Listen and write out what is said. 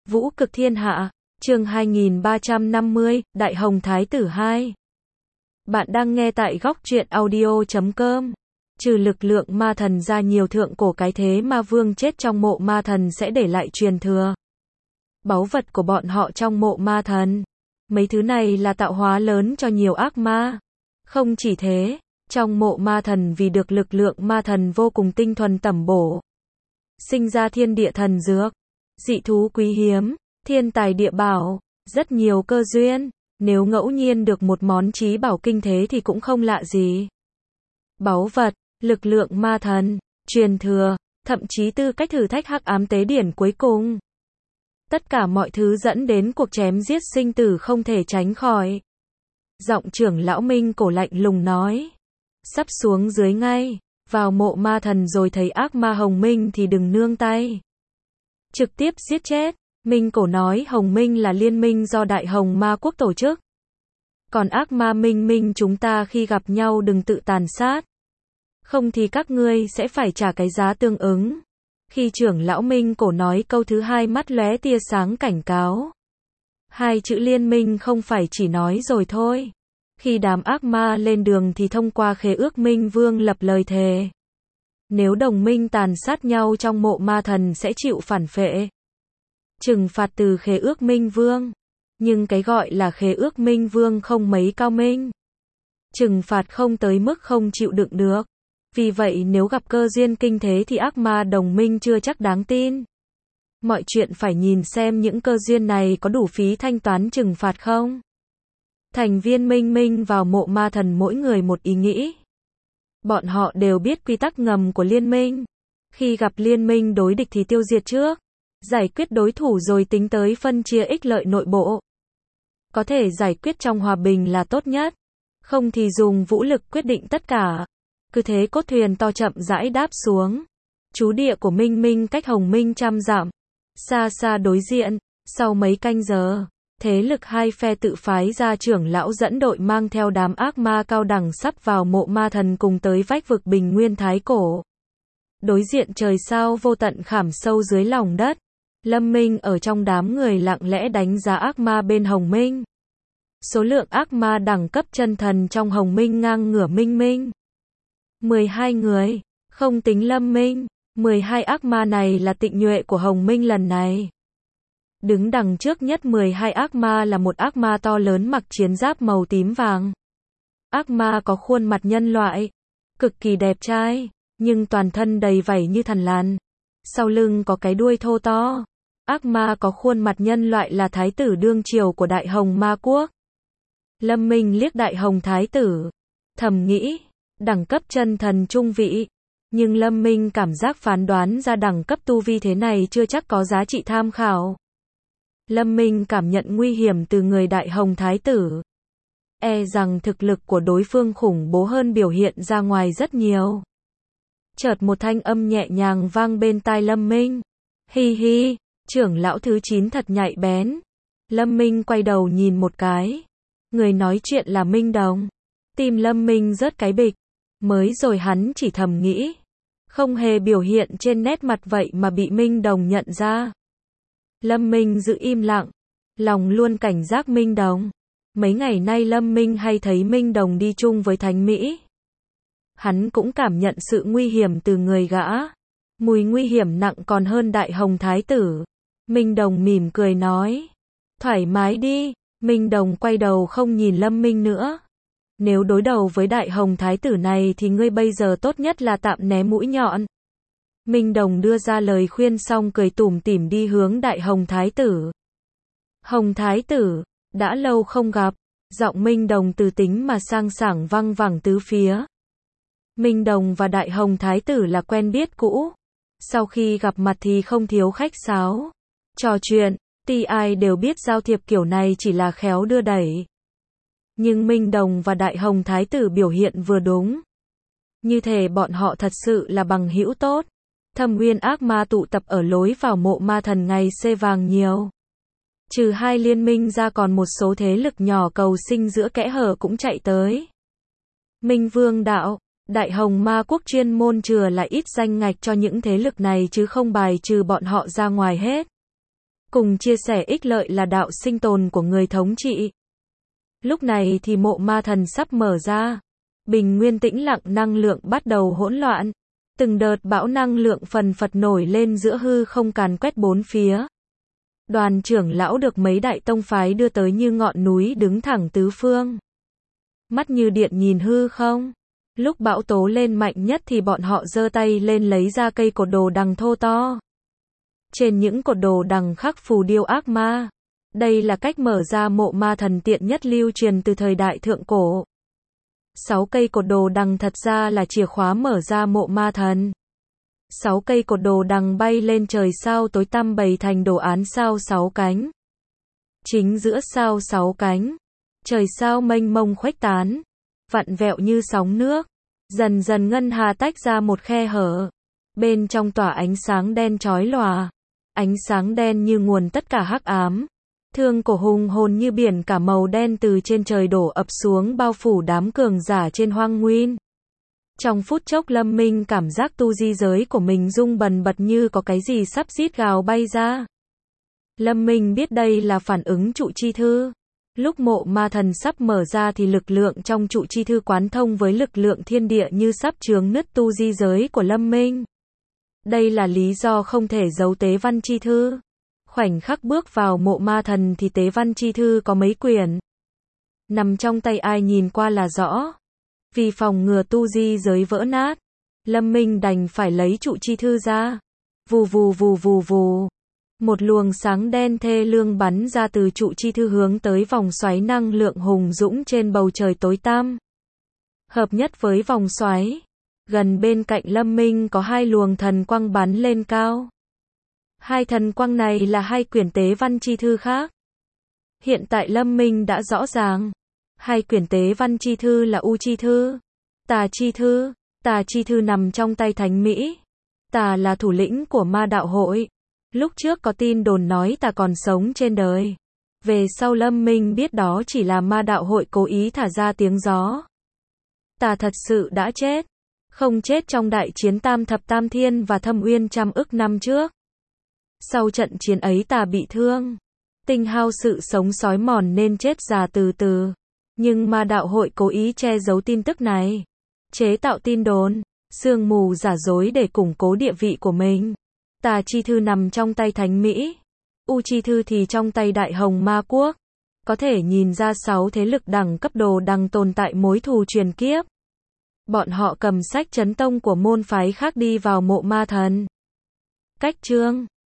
Vũ cực thiên hạ, chương 2350, Đại Hồng Thái tử 2. Bạn đang nghe tại góc truyện audio.com. Trừ lực lượng ma thần ra, nhiều thượng cổ cái thế ma vương chết trong mộ ma thần sẽ để lại truyền thừa. Báu vật của bọn họ trong mộ ma thần. Mấy thứ này là tạo hóa lớn cho nhiều ác ma. Không chỉ thế, trong mộ ma thần vì được lực lượng ma thần vô cùng tinh thuần tẩm bổ, sinh ra thiên địa thần dược, dị thú quý hiếm, thiên tài địa bảo, rất nhiều cơ duyên. Nếu ngẫu nhiên được một món trí bảo kinh thế thì cũng không lạ gì. Báu vật, lực lượng ma thần, truyền thừa, thậm chí tư cách thử thách hắc ám tế điển cuối cùng. Tất cả mọi thứ dẫn đến cuộc chém giết sinh tử không thể tránh khỏi. Giọng trưởng lão Minh Cổ lạnh lùng nói. Sắp xuống dưới ngay, vào mộ ma thần rồi thấy ác ma Hồng Minh thì đừng nương tay. Trực tiếp giết chết. Minh Cổ nói Hồng Minh là liên minh do Đại Hồng Ma Quốc tổ chức. Còn ác ma Minh chúng ta khi gặp nhau đừng tự tàn sát. Không thì các ngươi sẽ phải trả cái giá tương ứng. Khi trưởng lão Minh Cổ nói câu thứ hai, mắt lóe tia sáng cảnh cáo. Hai chữ liên minh không phải chỉ nói rồi thôi. Khi đám ác ma lên đường thì thông qua khế ước Minh Vương lập lời thề. Nếu đồng minh tàn sát nhau trong mộ ma thần sẽ chịu phản phệ. Trừng phạt từ khế ước Minh Vương. Nhưng cái gọi là khế ước Minh Vương không mấy cao minh. Trừng phạt không tới mức không chịu đựng được. Vì vậy nếu gặp cơ duyên kinh thế thì ác ma đồng minh chưa chắc đáng tin. Mọi chuyện phải nhìn xem những cơ duyên này có đủ phí thanh toán trừng phạt không. Thành viên Minh vào mộ ma thần mỗi người một ý nghĩ. Bọn họ đều biết quy tắc ngầm của liên minh. Khi gặp liên minh đối địch thì tiêu diệt trước. Giải quyết đối thủ rồi tính tới phân chia ích lợi nội bộ. Có thể giải quyết trong hòa bình là tốt nhất. Không thì dùng vũ lực quyết định tất cả. Cứ thế cốt thuyền to chậm rãi đáp xuống. Trú địa của Minh cách Hồng Minh 100 dặm. Xa xa đối diện, sau mấy canh giờ, thế lực hai phe tự phái ra trưởng lão dẫn đội mang theo đám ác ma cao đẳng sắp vào mộ ma thần cùng tới vách vực bình nguyên thái cổ. Đối diện trời sao vô tận khảm sâu dưới lòng đất. Lâm Minh ở trong đám người lặng lẽ đánh giá ác ma bên Hồng Minh. Số lượng ác ma đẳng cấp chân thần trong Hồng Minh ngang ngửa Minh. 12 người, không tính Lâm Minh. 12 ác ma này là tịnh nhuệ của Hồng Minh lần này. Đứng đằng trước nhất 12 ác ma là một ác ma to lớn mặc chiến giáp màu tím vàng. Ác ma có khuôn mặt nhân loại, cực kỳ đẹp trai, nhưng toàn thân đầy vảy như thằn lằn. Sau lưng có cái đuôi thô to. Ác ma có khuôn mặt nhân loại là thái tử đương triều của Đại Hồng Ma Quốc. Lâm Minh liếc Đại Hồng Thái tử, thầm nghĩ, đẳng cấp chân thần trung vị. Nhưng Lâm Minh cảm giác phán đoán ra đẳng cấp tu vi thế này chưa chắc có giá trị tham khảo. Lâm Minh cảm nhận nguy hiểm từ người Đại Hồng Thái tử. E rằng thực lực của đối phương khủng bố hơn biểu hiện ra ngoài rất nhiều. Chợt một thanh âm nhẹ nhàng vang bên tai Lâm Minh. Hi hi, trưởng lão thứ 9 thật nhạy bén. Lâm Minh quay đầu nhìn một cái. Người nói chuyện là Minh Đồng. Tim Lâm Minh rớt cái bịch. Mới rồi hắn chỉ thầm nghĩ. Không hề biểu hiện trên nét mặt vậy mà bị Minh Đồng nhận ra. Lâm Minh giữ im lặng. Lòng luôn cảnh giác Minh Đồng. Mấy ngày nay Lâm Minh hay thấy Minh Đồng đi chung với Thánh Mỹ. Hắn cũng cảm nhận sự nguy hiểm từ người gã. Mùi nguy hiểm nặng còn hơn Đại Hồng Thái tử. Minh Đồng mỉm cười nói. Thoải mái đi. Minh Đồng quay đầu không nhìn Lâm Minh nữa. Nếu đối đầu với Đại Hồng Thái tử này thì ngươi bây giờ tốt nhất là tạm né mũi nhọn. Minh Đồng đưa ra lời khuyên xong cười tủm tỉm đi hướng Đại Hồng Thái tử. Hồng Thái tử, đã lâu không gặp. Giọng Minh Đồng từ tính mà sang sảng văng vẳng tứ phía. Minh Đồng và Đại Hồng Thái tử là quen biết cũ. Sau khi gặp mặt thì không thiếu khách sáo. Trò chuyện, tuy ai đều biết giao thiệp kiểu này chỉ là khéo đưa đẩy. Nhưng Minh Đồng và Đại Hồng Thái tử biểu hiện vừa đúng. Như thể bọn họ thật sự là bằng hữu tốt. Thâm Uyên ác ma tụ tập ở lối vào mộ ma thần ngày xê vàng nhiều. Trừ hai liên minh ra còn một số thế lực nhỏ cầu sinh giữa kẽ hở cũng chạy tới. Minh Vương đạo, Đại Hồng Ma Quốc chuyên môn chừa lại ít danh ngạch cho những thế lực này chứ không bài trừ bọn họ ra ngoài hết. cùng chia sẻ ích lợi là đạo sinh tồn của người thống trị. Lúc này thì mộ ma thần sắp mở ra. Bình nguyên tĩnh lặng, năng lượng bắt đầu hỗn loạn. Từng đợt bão năng lượng phần phật nổi lên giữa hư không, càn quét bốn phía. Đoàn trưởng lão được mấy đại tông phái đưa tới như ngọn núi đứng thẳng tứ phương. Mắt như điện nhìn hư không. Lúc bão tố lên mạnh nhất thì bọn họ giơ tay lên lấy ra cây cột đồ đằng thô to. Trên những cột đồ đằng khắc phù điêu ác ma. Đây là cách mở ra mộ ma thần tiện nhất lưu truyền từ thời đại thượng cổ. 6 cây cột đồ đằng thật ra là chìa khóa mở ra mộ ma thần. 6 cây cột đồ đằng bay lên trời sao tối tăm bày thành đồ án sao 6 cánh. Chính giữa sao 6 cánh. Trời sao mênh mông khuếch tán. Vặn vẹo như sóng nước. Dần dần ngân hà tách ra một khe hở. Bên trong tỏa ánh sáng đen chói lòa. Ánh sáng đen như nguồn tất cả hắc ám. Thương cổ hùng hồn như biển cả màu đen từ trên trời đổ ập xuống bao phủ đám cường giả trên hoang nguyên. Trong phút chốc Lâm Minh cảm giác tu di giới của mình rung bần bật như có cái gì sắp rít gào bay ra. Lâm Minh biết đây là phản ứng trụ chi thư. Lúc mộ ma thần sắp mở ra thì lực lượng trong trụ chi thư quán thông với lực lượng thiên địa như sắp chướng nứt tu di giới của Lâm Minh. Đây là lý do không thể giấu tế văn chi thư. Khoảnh khắc bước vào mộ ma thần thì tế văn chi thư có mấy quyển. Nằm trong tay ai nhìn qua là rõ. Vì phòng ngừa tu di giới vỡ nát, Lâm Minh đành phải lấy trụ chi thư ra. Vù vù vù vù vù. Một luồng sáng đen thê lương bắn ra từ trụ chi thư hướng tới vòng xoáy năng lượng hùng dũng trên bầu trời tối tăm. Hợp nhất với vòng xoáy, gần bên cạnh Lâm Minh có 2 luồng thần quang bắn lên cao. 2 thần quang này là 2 quyển tế văn chi thư khác. Hiện tại Lâm Minh đã rõ ràng. 2 quyển tế văn chi thư là U chi thư, Tà chi thư. Tà chi thư nằm trong tay Thánh Mỹ. Tà là thủ lĩnh của ma đạo hội. Lúc trước có tin đồn nói Tà còn sống trên đời. Về sau Lâm Minh biết đó chỉ là ma đạo hội cố ý thả ra tiếng gió. Tà thật sự đã chết. Không chết trong đại chiến Tam Thập Tam Thiên và Thâm Uyên trăm ức năm trước. Sau trận chiến ấy Tà bị thương, tinh hao sự sống sói mòn nên chết già từ từ. Nhưng ma đạo hội cố ý che giấu tin tức này, chế tạo tin đồn, sương mù giả dối để củng cố địa vị của mình. Tà chi thư nằm trong tay Thánh Mỹ, U chi thư thì trong tay Đại Hồng Ma Quốc. Có thể nhìn ra 6 thế lực đẳng cấp đồ đằng tồn tại mối thù truyền kiếp. Bọn họ cầm sách chấn tông của môn phái khác đi vào mộ ma thần. Cách chương